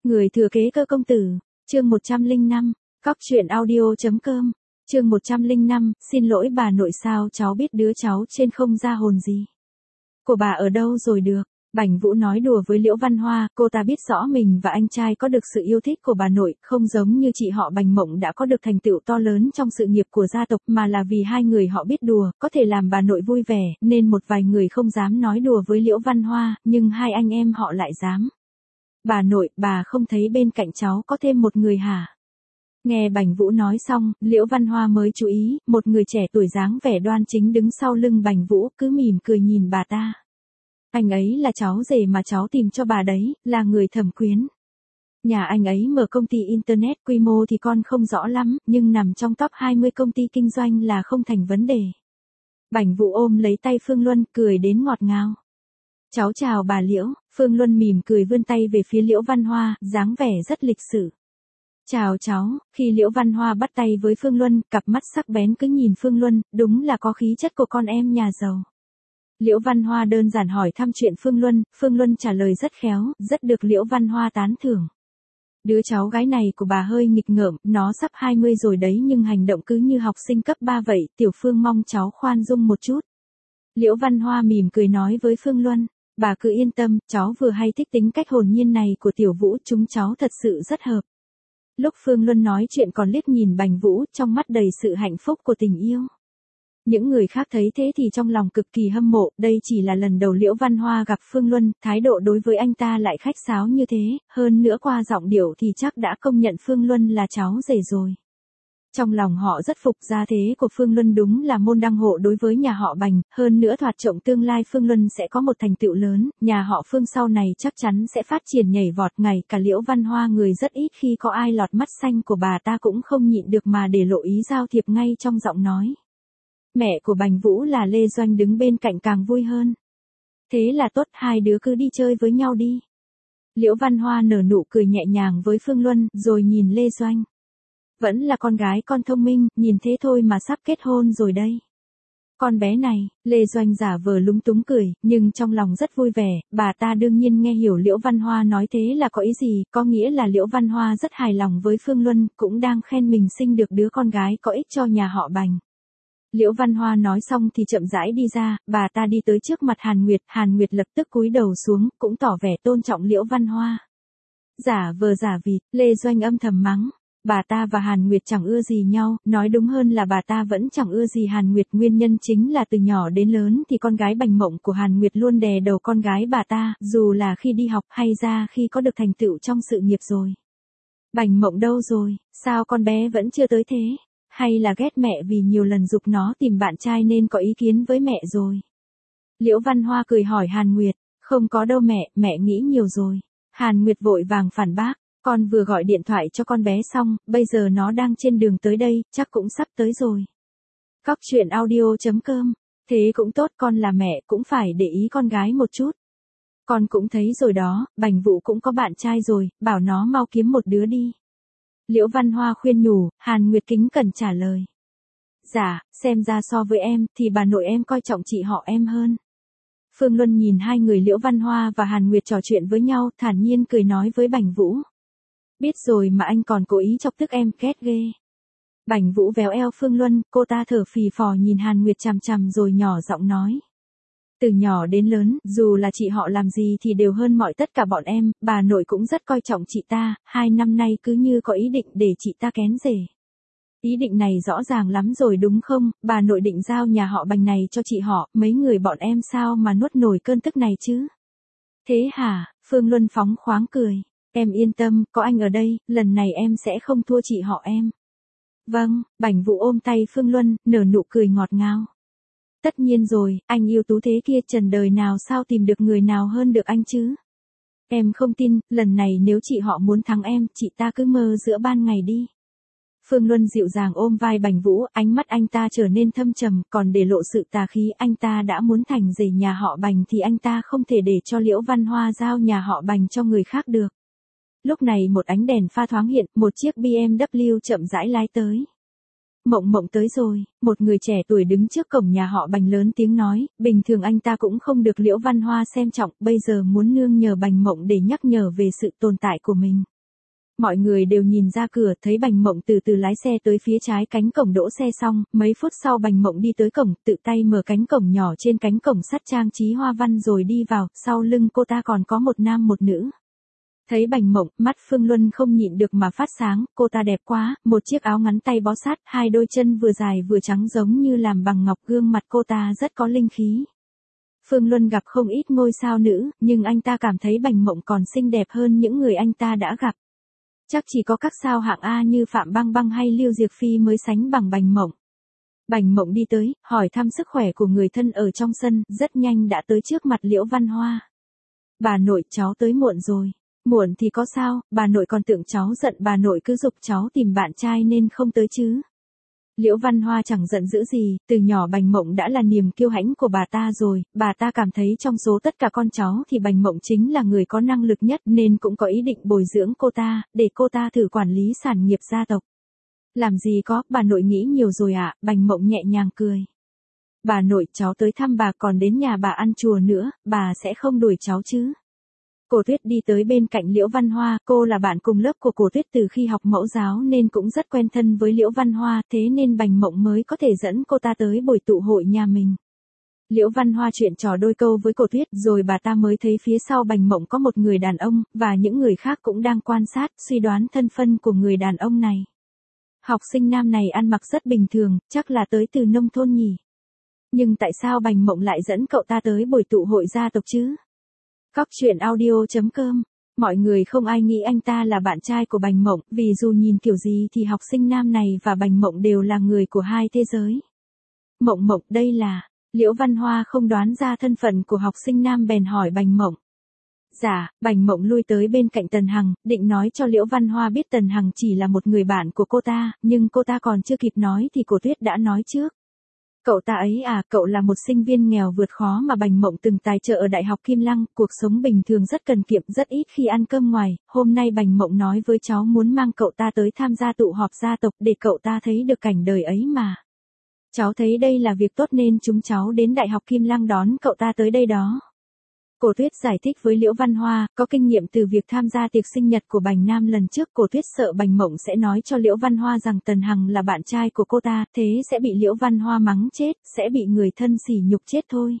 Người thừa kế cơ công tử, chương 105, cóc truyện audio.com, chương 105, xin lỗi bà nội sao cháu biết đứa cháu trên không ra hồn gì. Của bà ở đâu rồi được, Bảnh Vũ nói đùa với Liễu Văn Hoa, cô ta biết rõ mình và anh trai có được sự yêu thích của bà nội, không giống như chị họ Bành Mộng đã có được thành tựu to lớn trong sự nghiệp của gia tộc mà là vì hai người họ biết đùa, có thể làm bà nội vui vẻ, nên một vài người không dám nói đùa với Liễu Văn Hoa, nhưng hai anh em họ lại dám. Bà nội, bà không thấy bên cạnh cháu có thêm một người hả? Nghe Bảnh Vũ nói xong, Liễu Văn Hoa mới chú ý, một người trẻ tuổi dáng vẻ đoan chính đứng sau lưng Bảnh Vũ, cứ mỉm cười nhìn bà ta. Anh ấy là cháu rể mà cháu tìm cho bà đấy, là người Thẩm Quyến. Nhà anh ấy mở công ty Internet, quy mô thì con không rõ lắm, nhưng nằm trong top 20 công ty kinh doanh là không thành vấn đề. Bảnh Vũ ôm lấy tay Phương Luân, cười đến ngọt ngào. Cháu chào bà Liễu, Phương Luân mỉm cười vươn tay về phía Liễu Văn Hoa, dáng vẻ rất lịch sự. Chào cháu, khi Liễu Văn Hoa bắt tay với Phương Luân, cặp mắt sắc bén cứ nhìn Phương Luân, đúng là có khí chất của con em nhà giàu. Liễu Văn Hoa đơn giản hỏi thăm chuyện Phương Luân trả lời rất khéo, rất được Liễu Văn Hoa tán thưởng. Đứa cháu gái này của bà hơi nghịch ngợm, nó sắp 20 rồi đấy nhưng hành động cứ như học sinh cấp 3 vậy, Tiểu Phương mong cháu khoan dung một chút. Liễu Văn Hoa mỉm cười nói với Phương Luân, bà cứ yên tâm, cháu vừa hay thích tính cách hồn nhiên này của Tiểu Vũ, chúng cháu thật sự rất hợp. Lúc Phương Luân nói chuyện còn liếc nhìn Bảnh Vũ, trong mắt đầy sự hạnh phúc của tình yêu. Những người khác thấy thế thì trong lòng cực kỳ hâm mộ, đây chỉ là lần đầu Liễu Văn Hoa gặp Phương Luân, thái độ đối với anh ta lại khách sáo như thế, hơn nữa qua giọng điệu thì chắc đã công nhận Phương Luân là cháu rể rồi. Trong lòng họ rất phục gia thế của Phương Luân đúng là môn đăng hộ đối với nhà họ Bành, hơn nữa thoạt trông tương lai Phương Luân sẽ có một thành tựu lớn, nhà họ Phương sau này chắc chắn sẽ phát triển nhảy vọt, ngày cả Liễu Văn Hoa người rất ít khi có ai lọt mắt xanh của bà ta cũng không nhịn được mà để lộ ý giao thiệp ngay trong giọng nói. Mẹ của Bành Vũ là Lê Doanh đứng bên cạnh càng vui hơn. Thế là tốt, hai đứa cứ đi chơi với nhau đi. Liễu Văn Hoa nở nụ cười nhẹ nhàng với Phương Luân, rồi nhìn Lê Doanh. Vẫn là con gái con thông minh, nhìn thế thôi mà sắp kết hôn rồi đây. Con bé này, Lê Doanh giả vờ lúng túng cười, nhưng trong lòng rất vui vẻ, bà ta đương nhiên nghe hiểu Liễu Văn Hoa nói thế là có ý gì, có nghĩa là Liễu Văn Hoa rất hài lòng với Phương Luân, cũng đang khen mình sinh được đứa con gái có ích cho nhà họ Bành. Liễu Văn Hoa nói xong thì chậm rãi đi ra, bà ta đi tới trước mặt Hàn Nguyệt lập tức cúi đầu xuống, cũng tỏ vẻ tôn trọng Liễu Văn Hoa. Giả vờ giả vịt, Lê Doanh âm thầm mắng. Bà ta và Hàn Nguyệt chẳng ưa gì nhau, nói đúng hơn là bà ta vẫn chẳng ưa gì Hàn Nguyệt, nguyên nhân chính là từ nhỏ đến lớn thì con gái Bành Mộng của Hàn Nguyệt luôn đè đầu con gái bà ta, dù là khi đi học hay ra khi có được thành tựu trong sự nghiệp rồi. Bành Mộng đâu rồi, sao con bé vẫn chưa tới thế? Hay là ghét mẹ vì nhiều lần giục nó tìm bạn trai nên có ý kiến với mẹ rồi? Liễu Văn Hoa cười hỏi Hàn Nguyệt, không có đâu mẹ nghĩ nhiều rồi. Hàn Nguyệt vội vàng phản bác. Con vừa gọi điện thoại cho con bé xong, bây giờ nó đang trên đường tới đây, chắc cũng sắp tới rồi. Cóc truyện audio.com, thế cũng tốt, con là mẹ cũng phải để ý con gái một chút. Con cũng thấy rồi đó, Bành Vũ cũng có bạn trai rồi, bảo nó mau kiếm một đứa đi. Liễu Văn Hoa khuyên nhủ, Hàn Nguyệt kính cẩn trả lời. Dạ, xem ra so với em, thì bà nội em coi trọng chị họ em hơn. Phương Luân nhìn hai người Liễu Văn Hoa và Hàn Nguyệt trò chuyện với nhau, thản nhiên cười nói với Bành Vũ. Biết rồi mà anh còn cố ý chọc tức em, ghét ghê. Bành Vũ véo eo Phương Luân, cô ta thở phì phò nhìn Hàn Nguyệt chằm chằm rồi nhỏ giọng nói. Từ nhỏ đến lớn, dù là chị họ làm gì thì đều hơn mọi tất cả bọn em, bà nội cũng rất coi trọng chị ta, 2 năm nay cứ như có ý định để chị ta kén rể. Ý định này rõ ràng lắm rồi đúng không, bà nội định giao nhà họ Bành này cho chị họ, mấy người bọn em sao mà nuốt nổi cơn tức này chứ? Thế hả, Phương Luân phóng khoáng cười. Em yên tâm, có anh ở đây, lần này em sẽ không thua chị họ em. Vâng, Bảnh Vũ ôm tay Phương Luân, nở nụ cười ngọt ngào. Tất nhiên rồi, anh yêu tú thế kia trần đời nào sao tìm được người nào hơn được anh chứ? Em không tin, lần này nếu chị họ muốn thắng em, chị ta cứ mơ giữa ban ngày đi. Phương Luân dịu dàng ôm vai Bành Vũ, ánh mắt anh ta trở nên thâm trầm, còn để lộ sự tà khí, anh ta đã muốn thành rể nhà họ Bành thì anh ta không thể để cho Liễu Văn Hoa giao nhà họ Bành cho người khác được. Lúc này một ánh đèn pha thoáng hiện, một chiếc BMW chậm rãi lái tới. Mộng tới rồi, một người trẻ tuổi đứng trước cổng nhà họ Bành lớn tiếng nói, bình thường anh ta cũng không được Liễu Văn Hoa xem trọng, bây giờ muốn nương nhờ Bành Mộng để nhắc nhở về sự tồn tại của mình. Mọi người đều nhìn ra cửa, thấy Bành Mộng từ từ lái xe tới phía trái cánh cổng đỗ xe xong, mấy phút sau Bành Mộng đi tới cổng, tự tay mở cánh cổng nhỏ, trên cánh cổng sắt trang trí hoa văn rồi đi vào, sau lưng cô ta còn có một nam một nữ. Thấy Bành Mộng, mắt Phương Luân không nhịn được mà phát sáng, cô ta đẹp quá, một chiếc áo ngắn tay bó sát, hai đôi chân vừa dài vừa trắng giống như làm bằng ngọc, gương mặt cô ta rất có linh khí. Phương Luân gặp không ít ngôi sao nữ, nhưng anh ta cảm thấy Bành Mộng còn xinh đẹp hơn những người anh ta đã gặp. Chắc chỉ có các sao hạng A như Phạm Băng Băng hay Lưu Diệc Phi mới sánh bằng Bành Mộng. Bành Mộng đi tới, hỏi thăm sức khỏe của người thân ở trong sân, rất nhanh đã tới trước mặt Liễu Văn Hoa. Bà nội, cháu tới muộn rồi. Muộn thì có sao, bà nội còn tưởng cháu giận, bà nội cứ giục cháu tìm bạn trai nên không tới chứ. Liễu Văn Hoa chẳng giận dữ gì, từ nhỏ Bành Mộng đã là niềm kiêu hãnh của bà ta rồi, bà ta cảm thấy trong số tất cả con cháu thì Bành Mộng chính là người có năng lực nhất nên cũng có ý định bồi dưỡng cô ta, để cô ta thử quản lý sản nghiệp gia tộc. Làm gì có, bà nội nghĩ nhiều rồi ạ, Bành Mộng nhẹ nhàng cười. Bà nội, cháu tới thăm bà còn đến nhà bà ăn chùa nữa, bà sẽ không đuổi cháu chứ. Cổ Tuyết đi tới bên cạnh Liễu Văn Hoa, cô là bạn cùng lớp của Cổ Tuyết từ khi học mẫu giáo nên cũng rất quen thân với Liễu Văn Hoa, thế nên Bành Mộng mới có thể dẫn cô ta tới buổi tụ hội nhà mình. Liễu Văn Hoa chuyện trò đôi câu với Cổ Tuyết rồi bà ta mới thấy phía sau Bành Mộng có một người đàn ông, và những người khác cũng đang quan sát, suy đoán thân phận của người đàn ông này. Học sinh nam này ăn mặc rất bình thường, chắc là tới từ nông thôn nhỉ. Nhưng tại sao Bành Mộng lại dẫn cậu ta tới buổi tụ hội gia tộc chứ? Cóc truyện audio.com. Mọi người không ai nghĩ anh ta là bạn trai của Bành Mộng, vì dù nhìn kiểu gì thì học sinh nam này và Bành Mộng đều là người của hai thế giới. Mộng Mộng, đây là... Liễu Văn Hoa không đoán ra thân phận của học sinh nam bèn hỏi Bành Mộng. Dạ, Bành Mộng lui tới bên cạnh Tần Hằng, định nói cho Liễu Văn Hoa biết Tần Hằng chỉ là một người bạn của cô ta, nhưng cô ta còn chưa kịp nói thì Cổ Tuyết đã nói trước. Cậu ta ấy à, cậu là một sinh viên nghèo vượt khó mà Bành Mộng từng tài trợ ở Đại học Kim Lăng, cuộc sống bình thường rất cần kiệm, rất ít khi ăn cơm ngoài, hôm nay Bành Mộng nói với cháu muốn mang cậu ta tới tham gia tụ họp gia tộc để cậu ta thấy được cảnh đời ấy mà. Cháu thấy đây là việc tốt nên chúng cháu đến Đại học Kim Lăng đón cậu ta tới đây đó. Cổ Tuyết giải thích với Liễu Văn Hoa, có kinh nghiệm từ việc tham gia tiệc sinh nhật của Bành Nam lần trước. Cổ Tuyết sợ Bành Mộng sẽ nói cho Liễu Văn Hoa rằng Tần Hằng là bạn trai của cô ta, thế sẽ bị Liễu Văn Hoa mắng chết, sẽ bị người thân sỉ nhục chết thôi.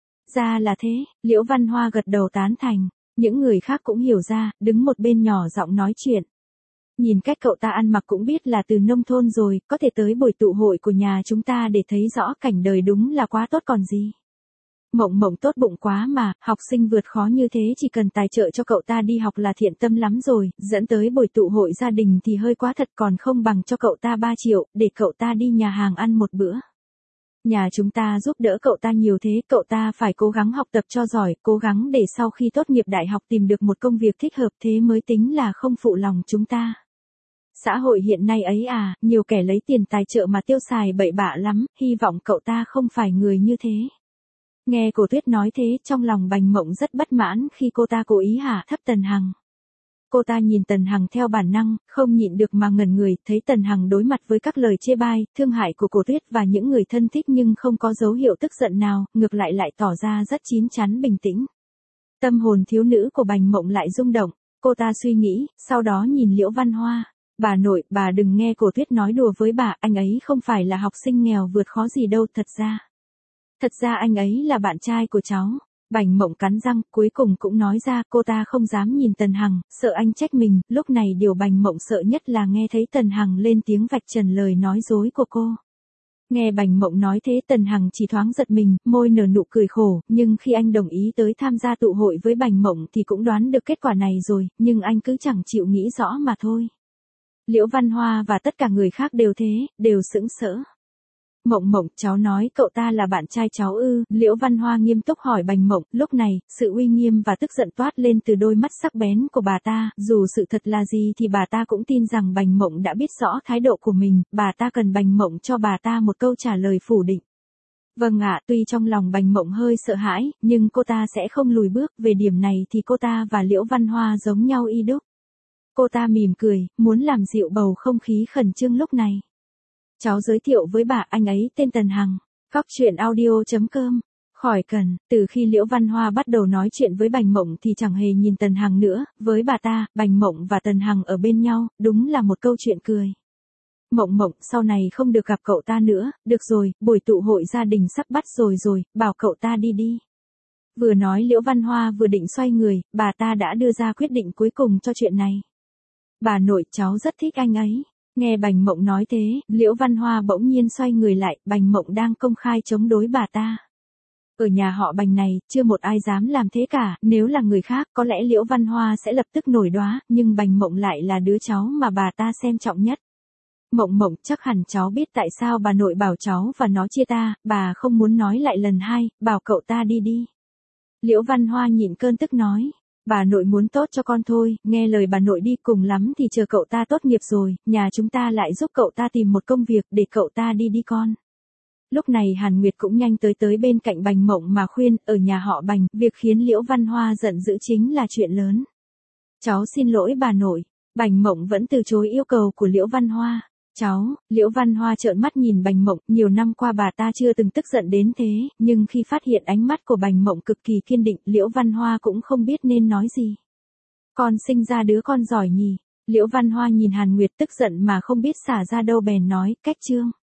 Ra là thế, Liễu Văn Hoa gật đầu tán thành, những người khác cũng hiểu ra, đứng một bên nhỏ giọng nói chuyện. Nhìn cách cậu ta ăn mặc cũng biết là từ nông thôn rồi, có thể tới buổi tụ hội của nhà chúng ta để thấy rõ cảnh đời đúng là quá tốt còn gì. Mộng Mộng tốt bụng quá mà, học sinh vượt khó như thế chỉ cần tài trợ cho cậu ta đi học là thiện tâm lắm rồi, dẫn tới buổi tụ hội gia đình thì hơi quá thật, còn không bằng cho cậu ta 3 triệu, để cậu ta đi nhà hàng ăn một bữa. Nhà chúng ta giúp đỡ cậu ta nhiều thế, cậu ta phải cố gắng học tập cho giỏi, cố gắng để sau khi tốt nghiệp đại học tìm được một công việc thích hợp, thế mới tính là không phụ lòng chúng ta. Xã hội hiện nay ấy à, nhiều kẻ lấy tiền tài trợ mà tiêu xài bậy bạ lắm, hy vọng cậu ta không phải người như thế. Nghe Cổ Tuyết nói thế, trong lòng Bành Mộng rất bất mãn khi cô ta cố ý hạ thấp Tần Hằng. Cô ta nhìn Tần Hằng theo bản năng, không nhịn được mà ngẩn người, thấy Tần Hằng đối mặt với các lời chê bai, thương hại của Cổ Tuyết và những người thân thích nhưng không có dấu hiệu tức giận nào, ngược lại lại tỏ ra rất chín chắn bình tĩnh. Tâm hồn thiếu nữ của Bành Mộng lại rung động, cô ta suy nghĩ, sau đó nhìn Liễu Văn Hoa. Bà nội, bà đừng nghe Cổ Tuyết nói đùa với bà, anh ấy không phải là học sinh nghèo vượt khó gì đâu, thật ra anh ấy là bạn trai của cháu. Bành Mộng cắn răng, cuối cùng cũng nói ra, cô ta không dám nhìn Tần Hằng, sợ anh trách mình, lúc này điều Bành Mộng sợ nhất là nghe thấy Tần Hằng lên tiếng vạch trần lời nói dối của cô. Nghe Bành Mộng nói thế Tần Hằng chỉ thoáng giật mình, môi nở nụ cười khổ, nhưng khi anh đồng ý tới tham gia tụ hội với Bành Mộng thì cũng đoán được kết quả này rồi, nhưng anh cứ chẳng chịu nghĩ rõ mà thôi. Liễu Văn Hoa và tất cả người khác đều thế, đều sững sỡ. Mộng Mộng, cháu nói cậu ta là bạn trai cháu ư? Liễu Văn Hoa nghiêm túc hỏi Bành Mộng, lúc này, sự uy nghiêm và tức giận toát lên từ đôi mắt sắc bén của bà ta, dù sự thật là gì thì bà ta cũng tin rằng Bành Mộng đã biết rõ thái độ của mình, bà ta cần Bành Mộng cho bà ta một câu trả lời phủ định. Vâng ạ, tuy trong lòng Bành Mộng hơi sợ hãi, nhưng cô ta sẽ không lùi bước, về điểm này thì cô ta và Liễu Văn Hoa giống nhau y đúc. Cô ta mỉm cười, muốn làm dịu bầu không khí khẩn trương lúc này. Cháu giới thiệu với bà, anh ấy tên Tần Hằng. Cóc truyện audio.com Khỏi cần, từ khi Liễu Văn Hoa bắt đầu nói chuyện với Bành Mộng thì chẳng hề nhìn Tần Hằng nữa, với bà ta, Bành Mộng và Tần Hằng ở bên nhau, đúng là một câu chuyện cười. Mộng Mộng, sau này không được gặp cậu ta nữa, được rồi, buổi tụ hội gia đình sắp bắt rồi, bảo cậu ta đi đi. Vừa nói Liễu Văn Hoa vừa định xoay người, bà ta đã đưa ra quyết định cuối cùng cho chuyện này. Bà nội, cháu rất thích anh ấy. Nghe Bành Mộng nói thế, Liễu Văn Hoa bỗng nhiên xoay người lại, Bành Mộng đang công khai chống đối bà ta. Ở nhà họ Bành này, chưa một ai dám làm thế cả, nếu là người khác có lẽ Liễu Văn Hoa sẽ lập tức nổi đoá, nhưng Bành Mộng lại là đứa cháu mà bà ta xem trọng nhất. Mộng Mộng, chắc hẳn cháu biết tại sao bà nội bảo cháu và nó chia ta, bà không muốn nói lại lần hai, bảo cậu ta đi đi. Liễu Văn Hoa nhịn cơn tức nói. Bà nội muốn tốt cho con thôi, nghe lời bà nội đi, cùng lắm thì chờ cậu ta tốt nghiệp rồi, nhà chúng ta lại giúp cậu ta tìm một công việc để cậu ta đi đi con. Lúc này Hàn Nguyệt cũng nhanh tới bên cạnh Bành Mộng mà khuyên, ở nhà họ Bành, việc khiến Liễu Văn Hoa giận dữ chính là chuyện lớn. Cháu xin lỗi bà nội. Bành Mộng vẫn từ chối yêu cầu của Liễu Văn Hoa. Cháu, Liễu Văn Hoa trợn mắt nhìn Bành Mộng, nhiều năm qua bà ta chưa từng tức giận đến thế, nhưng khi phát hiện ánh mắt của Bành Mộng cực kỳ kiên định, Liễu Văn Hoa cũng không biết nên nói gì. Con sinh ra đứa con giỏi nhỉ. Liễu Văn Hoa nhìn Hàn Nguyệt tức giận mà không biết xả ra đâu bèn nói, cách Trương.